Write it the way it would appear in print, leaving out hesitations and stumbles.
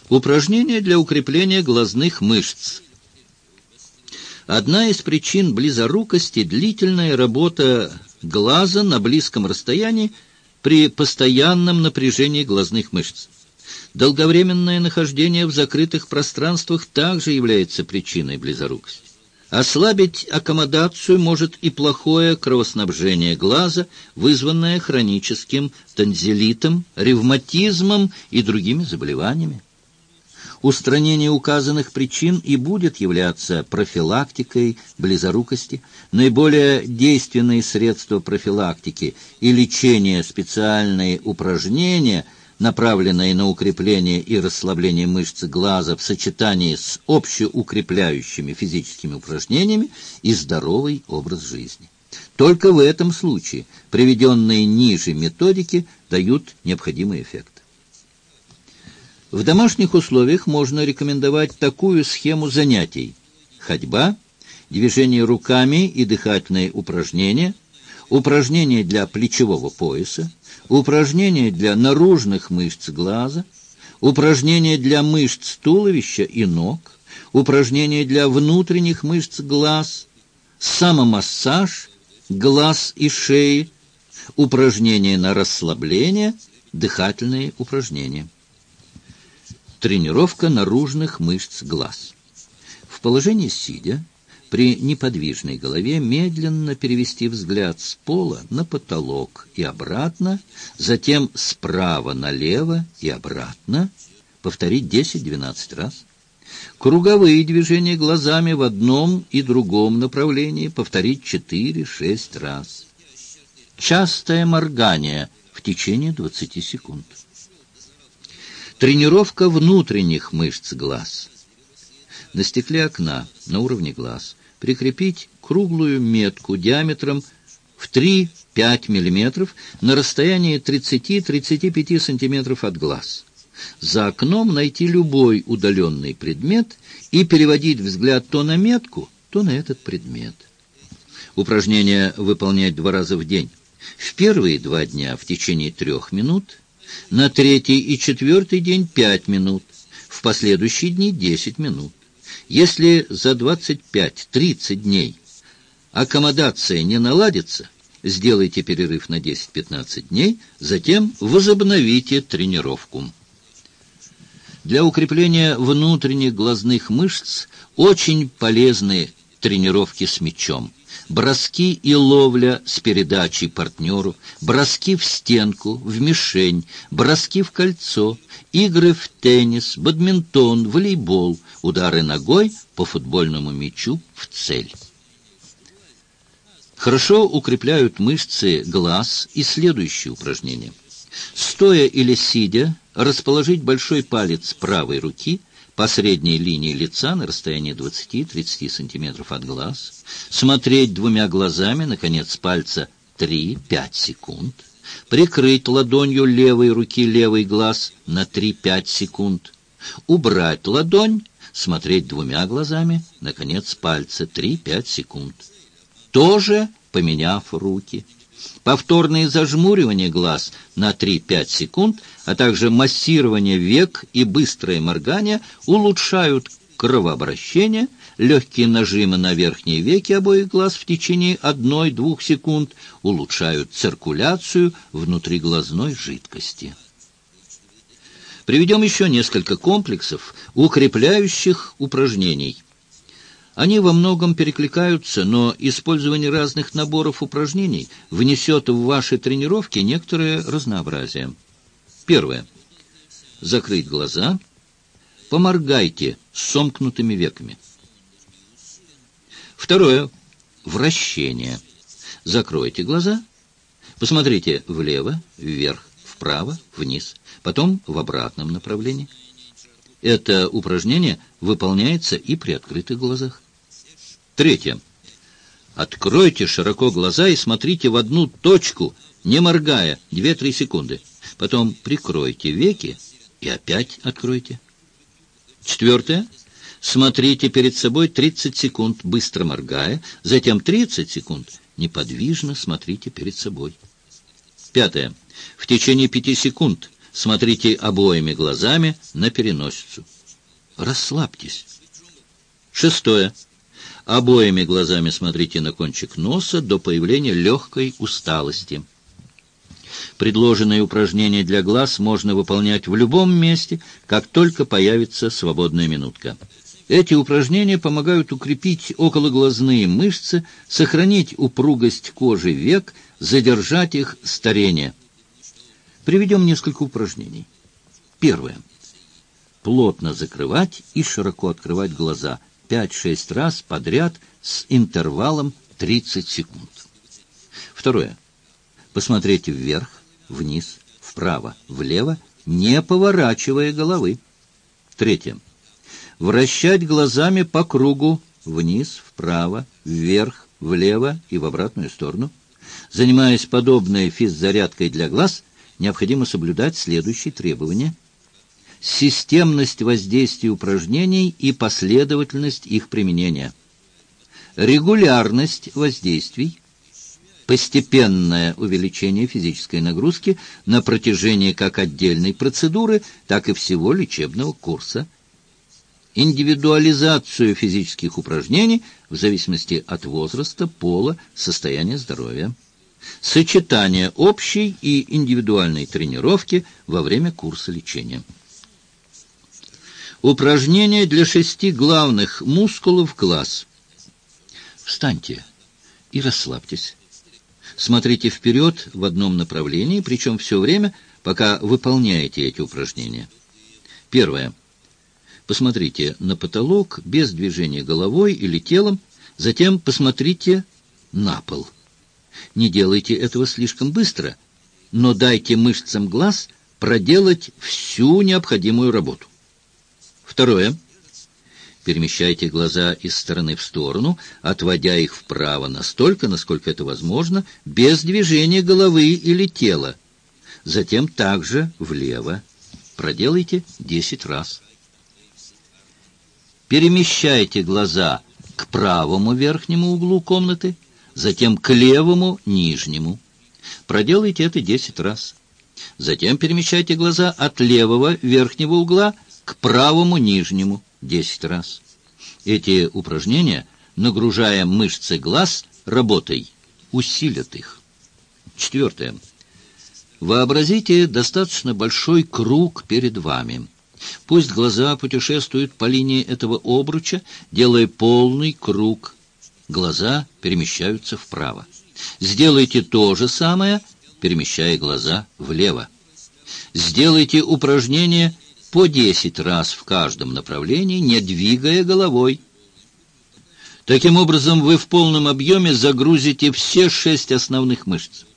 Упражнения для укрепления глазных мышц. Одна из причин близорукости – длительная работа глаза на близком расстоянии при постоянном напряжении глазных мышц. Долговременное нахождение в закрытых пространствах также является причиной близорукости. Ослабить аккомодацию может и плохое кровоснабжение глаза, вызванное хроническим тонзиллитом, ревматизмом и другими заболеваниями. Устранение указанных причин и будет являться профилактикой близорукости. Наиболее действенные средства профилактики и лечения специальные упражнения, направленные на укрепление и расслабление мышц глаза в сочетании с общеукрепляющими физическими упражнениями и здоровый образ жизни. Только в этом случае приведенные ниже методики дают необходимый эффект. В домашних условиях можно рекомендовать такую схему занятий: ходьба, движение руками и дыхательные упражнения, упражнения для плечевого пояса, упражнения для наружных мышц глаза, упражнения для мышц туловища и ног, упражнения для внутренних мышц глаз, самомассаж глаз и шеи, упражнения на расслабление, дыхательные упражнения. Тренировка наружных мышц глаз. В положении сидя, при неподвижной голове медленно перевести взгляд с пола на потолок и обратно, затем справа налево и обратно, повторить 10-12 раз. Круговые движения глазами в одном и другом направлении повторить 4-6 раз. Частое моргание в течение 20 секунд. Тренировка внутренних мышц глаз. На стекле окна, на уровне глаз, прикрепить круглую метку диаметром в 3-5 мм на расстоянии 30-35 см от глаз. За окном найти любой удаленный предмет и переводить взгляд то на метку, то на этот предмет. Упражнение выполнять 2 раза в день. В первые 2 дня в течение 3 минут, на 3-й и 4-й день 5 минут, в последующие дни 10 минут. Если за 25-30 дней аккомодация не наладится, сделайте перерыв на 10-15 дней, затем возобновите тренировку. Для укрепления внутренних глазных мышц очень полезны тренировки с мячом. Броски и ловля с передачей партнеру, броски в стенку, в мишень, броски в кольцо, игры в теннис, бадминтон, волейбол, удары ногой по футбольному мячу в цель. Хорошо укрепляют мышцы глаз и следующие упражнения. Стоя или сидя, расположить большой палец правой руки по средней линии лица на расстоянии 20-30 см от глаз, смотреть 2 глазами на конец пальца 3-5 секунд, прикрыть ладонью левой руки левый глаз на 3-5 секунд, убрать ладонь, смотреть 2 глазами на конец пальца 3-5 секунд. Тоже поменяв руки. Повторные зажмуривания глаз на 3-5 секунд, а также массирование век и быстрое моргание улучшают кровообращение, легкие нажимы на верхние веки обоих глаз в течение 1-2 секунд улучшают циркуляцию внутриглазной жидкости. Приведем еще несколько комплексов укрепляющих упражнений. Они во многом перекликаются, но использование разных наборов упражнений внесет в ваши тренировки некоторое разнообразие. Первое. Закрыть глаза. Поморгайте с сомкнутыми веками. Второе. Вращение. Закройте глаза. Посмотрите влево, вверх, вправо, вниз, потом в обратном направлении. Это упражнение выполняется и при открытых глазах. Третье. Откройте широко глаза и смотрите в одну точку, не моргая, 2-3 секунды. Потом прикройте веки и опять откройте. Четвертое. Смотрите перед собой 30 секунд, быстро моргая, затем 30 секунд неподвижно смотрите перед собой. Пятое. В течение 5 секунд Смотрите обоими глазами на переносицу. Расслабьтесь. 6. Обоими глазами смотрите на кончик носа до появления легкой усталости. Предложенные упражнения для глаз можно выполнять в любом месте, как только появится свободная минутка. Эти упражнения помогают укрепить окологлазные мышцы, сохранить упругость кожи век, задержать их старение. Приведем несколько упражнений. 1. Плотно закрывать и широко открывать глаза 5-6 раз подряд с интервалом 30 секунд. 2. Посмотреть вверх, вниз, вправо, влево, не поворачивая головы. 3. Вращать глазами по кругу вниз, вправо, вверх, влево и в обратную сторону. Занимаясь подобной физзарядкой для глаз, необходимо соблюдать следующие требования: системность воздействия упражнений и последовательность их применения, регулярность воздействий, постепенное увеличение физической нагрузки на протяжении как отдельной процедуры, так и всего лечебного курса, индивидуализацию физических упражнений в зависимости от возраста, пола, состояния здоровья, сочетание общей и индивидуальной тренировки во время курса лечения. Упражнения для 6 главных мускулов глаз. Встаньте и расслабьтесь. Смотрите вперед в одном направлении, причем все время, пока выполняете эти упражнения. 1. Посмотрите на потолок без движения головой или телом, затем посмотрите на пол. Не делайте этого слишком быстро, но дайте мышцам глаз проделать всю необходимую работу. 2. Перемещайте глаза из стороны в сторону, отводя их вправо настолько, насколько это возможно, без движения головы или тела. Затем также влево. Проделайте 10 раз. Перемещайте глаза к правому верхнему углу комнаты, затем к левому нижнему. Проделайте это 10 раз. Затем перемещайте глаза от левого верхнего угла к правому нижнему 10 раз. Эти упражнения, нагружая мышцы глаз работой, усилят их. 4. Вообразите достаточно большой круг перед вами. Пусть глаза путешествуют по линии этого обруча, делая полный круг. Глаза перемещаются вправо. Сделайте то же самое, перемещая глаза влево. Сделайте упражнение по 10 раз в каждом направлении, не двигая головой. Таким образом, вы в полном объеме загрузите все 6 основных мышц.